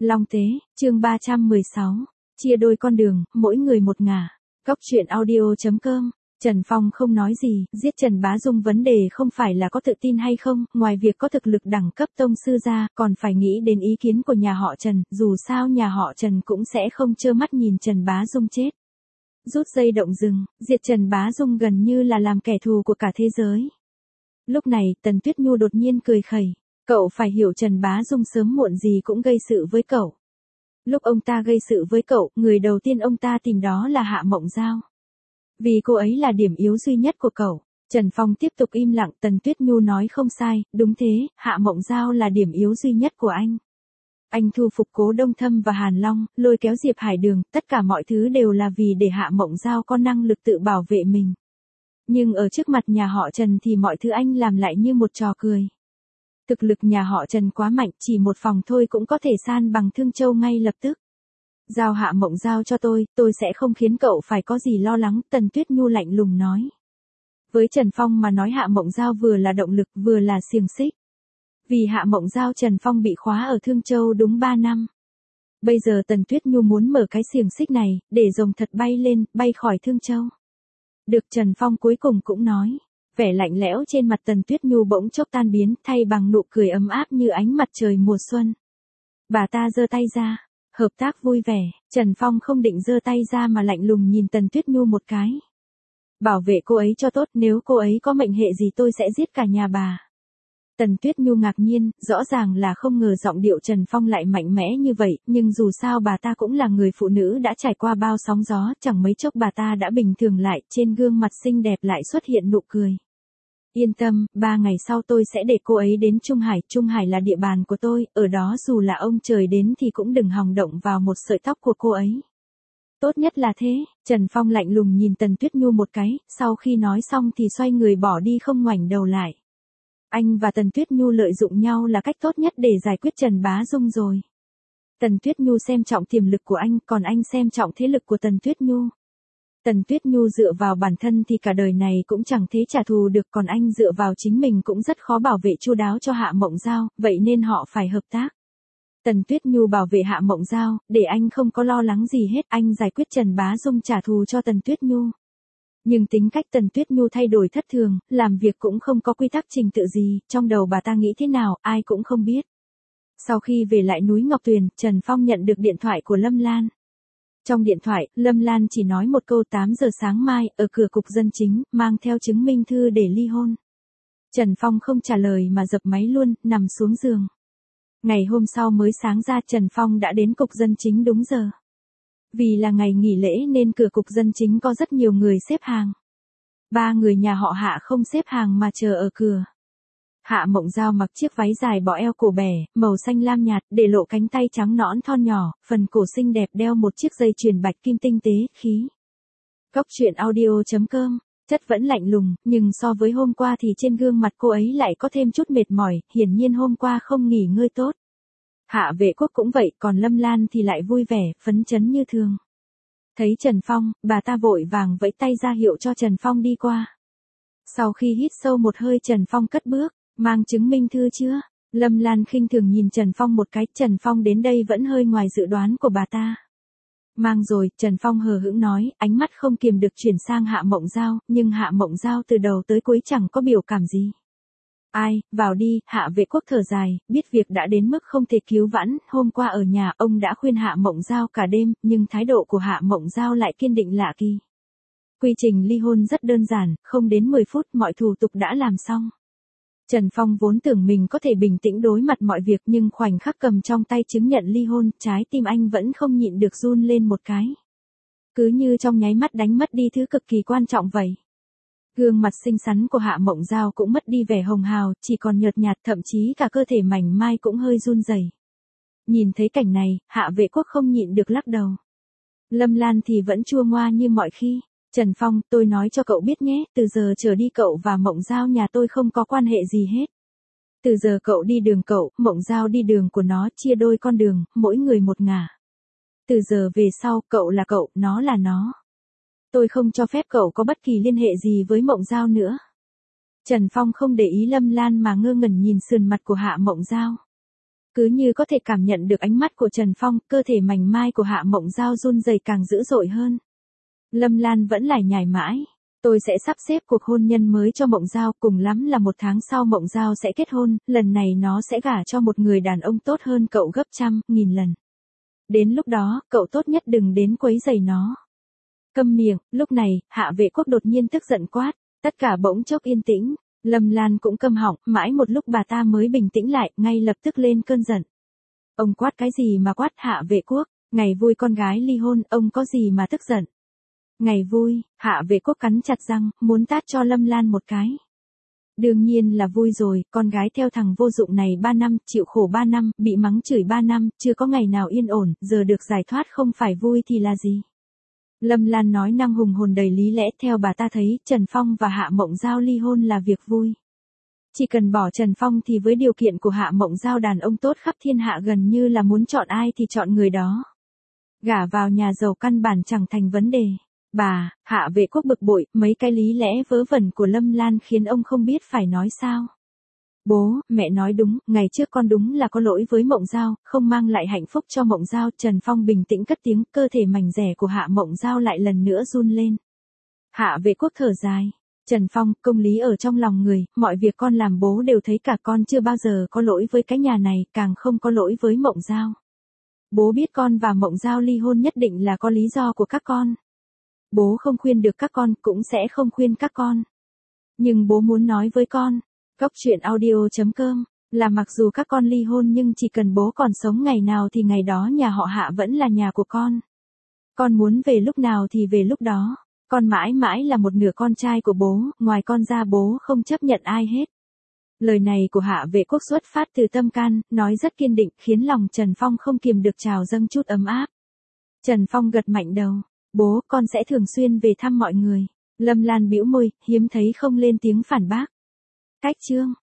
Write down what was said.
Long Tế, chương 316. Chia đôi con đường, mỗi người một ngả. Góc truyện audio.com. Trần Phong không nói gì, giết Trần Bá Dung vấn đề không phải là có tự tin hay không, ngoài việc có thực lực đẳng cấp tông sư ra, còn phải nghĩ đến ý kiến của nhà họ Trần, dù sao nhà họ Trần cũng sẽ không trơ mắt nhìn Trần Bá Dung chết. Rút dây động rừng, diệt Trần Bá Dung gần như là làm kẻ thù của cả thế giới. Lúc này, Tần Tuyết Nhu đột nhiên cười khẩy. Cậu phải hiểu Trần Bá Dung sớm muộn gì cũng gây sự với cậu. Lúc ông ta gây sự với cậu, người đầu tiên ông ta tìm đó là Hạ Mộng Giao. Vì cô ấy là điểm yếu duy nhất của cậu. Trần Phong tiếp tục im lặng. Tần Tuyết Nhu nói không sai, đúng thế, Hạ Mộng Giao là điểm yếu duy nhất của anh. Anh thu phục Cố Đông Thâm và Hàn Long, lôi kéo Diệp Hải Đường, tất cả mọi thứ đều là vì để Hạ Mộng Giao có năng lực tự bảo vệ mình. Nhưng ở trước mặt nhà họ Trần thì mọi thứ anh làm lại như một trò cười. Thực lực nhà họ Trần quá mạnh, chỉ một phòng thôi cũng có thể san bằng Thương Châu ngay lập tức. Giao Hạ Mộng Giao cho tôi sẽ không khiến cậu phải có gì lo lắng, Tần Tuyết Nhu lạnh lùng nói. Với Trần Phong mà nói Hạ Mộng Giao vừa là động lực vừa là xiềng xích. Vì Hạ Mộng Giao Trần Phong bị khóa ở Thương Châu đúng 3 năm. Bây giờ Tần Tuyết Nhu muốn mở cái xiềng xích này, để rồng thật bay lên, bay khỏi Thương Châu. Được, Trần Phong cuối cùng cũng nói. Vẻ lạnh lẽo trên mặt Tần Tuyết Nhu bỗng chốc tan biến, thay bằng nụ cười ấm áp như ánh mặt trời mùa xuân. Bà ta giơ tay ra, hợp tác vui vẻ. Trần Phong không định giơ tay ra mà lạnh lùng nhìn Tần Tuyết Nhu một cái. Bảo vệ cô ấy cho tốt, nếu cô ấy có mệnh hệ gì tôi sẽ giết cả nhà bà. Tần Tuyết Nhu ngạc nhiên, rõ ràng là không ngờ giọng điệu Trần Phong lại mạnh mẽ như vậy, nhưng dù sao bà ta cũng là người phụ nữ đã trải qua bao sóng gió, chẳng mấy chốc bà ta đã bình thường lại, trên gương mặt xinh đẹp lại xuất hiện nụ cười. Yên tâm, 3 ngày sau tôi sẽ để cô ấy đến Trung Hải là địa bàn của tôi, ở đó dù là ông trời đến thì cũng đừng hòng động vào một sợi tóc của cô ấy. Tốt nhất là thế, Trần Phong lạnh lùng nhìn Tần Tuyết Nhu một cái, sau khi nói xong thì xoay người bỏ đi không ngoảnh đầu lại. Anh và Tần Tuyết Nhu lợi dụng nhau là cách tốt nhất để giải quyết Trần Bá Dung rồi. Tần Tuyết Nhu xem trọng tiềm lực của anh, còn anh xem trọng thế lực của Tần Tuyết Nhu. Tần Tuyết Nhu dựa vào bản thân thì cả đời này cũng chẳng thế trả thù được, còn anh dựa vào chính mình cũng rất khó bảo vệ chu đáo cho Hạ Mộng Giao, vậy nên họ phải hợp tác. Tần Tuyết Nhu bảo vệ Hạ Mộng Giao, để anh không có lo lắng gì hết, anh giải quyết Trần Bá Dung trả thù cho Tần Tuyết Nhu. Nhưng tính cách Tần Tuyết Nhu thay đổi thất thường, làm việc cũng không có quy tắc trình tự gì, trong đầu bà ta nghĩ thế nào, ai cũng không biết. Sau khi về lại núi Ngọc Tuyền, Trần Phong nhận được điện thoại của Lâm Lan. Trong điện thoại, Lâm Lan chỉ nói một câu 8 giờ sáng mai, ở cửa cục dân chính, mang theo chứng minh thư để ly hôn. Trần Phong không trả lời mà dập máy luôn, nằm xuống giường. Ngày hôm sau mới sáng ra Trần Phong đã đến cục dân chính đúng giờ. Vì là ngày nghỉ lễ nên cửa cục dân chính có rất nhiều người xếp hàng. 3 người nhà họ Hạ không xếp hàng mà chờ ở cửa. Hạ Mộng Giao mặc chiếc váy dài bó eo cổ bẻ, màu xanh lam nhạt, để lộ cánh tay trắng nõn thon nhỏ, phần cổ xinh đẹp đeo một chiếc dây chuyền bạch kim tinh tế, khí. Góc truyện audio.com. Chất vẫn lạnh lùng, nhưng so với hôm qua thì trên gương mặt cô ấy lại có thêm chút mệt mỏi, hiển nhiên hôm qua không nghỉ ngơi tốt. Hạ Vệ Quốc cũng vậy, còn Lâm Lan thì lại vui vẻ, phấn chấn như thường. Thấy Trần Phong, bà ta vội vàng vẫy tay ra hiệu cho Trần Phong đi qua. Sau khi hít sâu một hơi Trần Phong cất bước, mang chứng minh thư chưa? Lâm Lan khinh thường nhìn Trần Phong một cái, Trần Phong đến đây vẫn hơi ngoài dự đoán của bà ta. Mang rồi, Trần Phong hờ hững nói, ánh mắt không kiềm được chuyển sang Hạ Mộng Giao, nhưng Hạ Mộng Giao từ đầu tới cuối chẳng có biểu cảm gì. Ai, vào đi, Hạ Vệ Quốc thở dài, biết việc đã đến mức không thể cứu vãn, hôm qua ở nhà ông đã khuyên Hạ Mộng Giao cả đêm, nhưng thái độ của Hạ Mộng Giao lại kiên định lạ kỳ. Quy trình ly hôn rất đơn giản, không đến 10 phút mọi thủ tục đã làm xong. Trần Phong vốn tưởng mình có thể bình tĩnh đối mặt mọi việc nhưng khoảnh khắc cầm trong tay chứng nhận ly hôn, trái tim anh vẫn không nhịn được run lên một cái. Cứ như trong nháy mắt đánh mất đi thứ cực kỳ quan trọng vậy. Gương mặt xinh xắn của Hạ Mộng Giao cũng mất đi vẻ hồng hào, chỉ còn nhợt nhạt, thậm chí cả cơ thể mảnh mai cũng hơi run rẩy. Nhìn thấy cảnh này, Hạ Vệ Quốc không nhịn được lắc đầu. Lâm Lan thì vẫn chua ngoa như mọi khi. Trần Phong, tôi nói cho cậu biết nhé, từ giờ trở đi cậu và Mộng Giao nhà tôi không có quan hệ gì hết. Từ giờ cậu đi đường cậu, Mộng Giao đi đường của nó, chia đôi con đường, mỗi người một ngả. Từ giờ về sau, cậu là cậu, nó là nó. Tôi không cho phép cậu có bất kỳ liên hệ gì với Mộng Giao nữa. Trần Phong không để ý Lâm Lan mà ngơ ngẩn nhìn sườn mặt của Hạ Mộng Giao. Cứ như có thể cảm nhận được ánh mắt của Trần Phong, cơ thể mảnh mai của Hạ Mộng Giao run rẩy càng dữ dội hơn. Lâm Lan vẫn lải nhải mãi. Tôi sẽ sắp xếp cuộc hôn nhân mới cho Mộng Giao, cùng lắm là 1 tháng sau Mộng Giao sẽ kết hôn, lần này nó sẽ gả cho một người đàn ông tốt hơn cậu gấp 100.000 lần. Đến lúc đó, cậu tốt nhất đừng đến quấy rầy nó. Câm miệng, lúc này, Hạ Vệ Quốc đột nhiên tức giận quát, tất cả bỗng chốc yên tĩnh. Lâm Lan cũng câm họng, mãi một lúc bà ta mới bình tĩnh lại, ngay lập tức lên cơn giận. Ông quát cái gì mà quát, Hạ Vệ Quốc, ngày vui con gái ly hôn, ông có gì mà tức giận. Ngày vui, Hạ Vệ Quốc cắn chặt răng, muốn tát cho Lâm Lan một cái. Đương nhiên là vui rồi, con gái theo thằng vô dụng này 3 năm, chịu khổ 3 năm, bị mắng chửi 3 năm, chưa có ngày nào yên ổn, giờ được giải thoát không phải vui thì là gì. Lâm Lan nói năng hùng hồn đầy lý lẽ, theo bà ta thấy, Trần Phong và Hạ Mộng Giao ly hôn là việc vui. Chỉ cần bỏ Trần Phong thì với điều kiện của Hạ Mộng Giao đàn ông tốt khắp thiên hạ gần như là muốn chọn ai thì chọn người đó. Gả vào nhà giàu căn bản chẳng thành vấn đề. Bà, Hạ Vệ Quốc bực bội, mấy cái lý lẽ vớ vẩn của Lâm Lan khiến ông không biết phải nói sao. Bố, mẹ nói đúng, ngày trước con đúng là có lỗi với Mộng Giao, không mang lại hạnh phúc cho Mộng Giao. Trần Phong bình tĩnh cất tiếng, cơ thể mảnh rẻ của Hạ Mộng Giao lại lần nữa run lên. Hạ Vệ Quốc thở dài. Trần Phong, công lý ở trong lòng người, mọi việc con làm bố đều thấy cả, con chưa bao giờ có lỗi với cái nhà này, càng không có lỗi với Mộng Giao. Bố biết con và Mộng Giao ly hôn nhất định là có lý do của các con. Bố không khuyên được các con, cũng sẽ không khuyên các con. Nhưng bố muốn nói với con, Cóc Truyện Audio.com, là mặc dù các con ly hôn nhưng chỉ cần bố còn sống ngày nào thì ngày đó nhà họ Hạ vẫn là nhà của con. Con muốn về lúc nào thì về lúc đó. Con mãi mãi là một nửa con trai của bố, ngoài con ra bố không chấp nhận ai hết. Lời này của Hạ Vệ Quốc xuất phát từ tâm can, nói rất kiên định, khiến lòng Trần Phong không kiềm được trào dâng chút ấm áp. Trần Phong gật mạnh đầu, bố, con sẽ thường xuyên về thăm mọi người. Lâm Lan bĩu môi, hiếm thấy không lên tiếng phản bác. Cách chương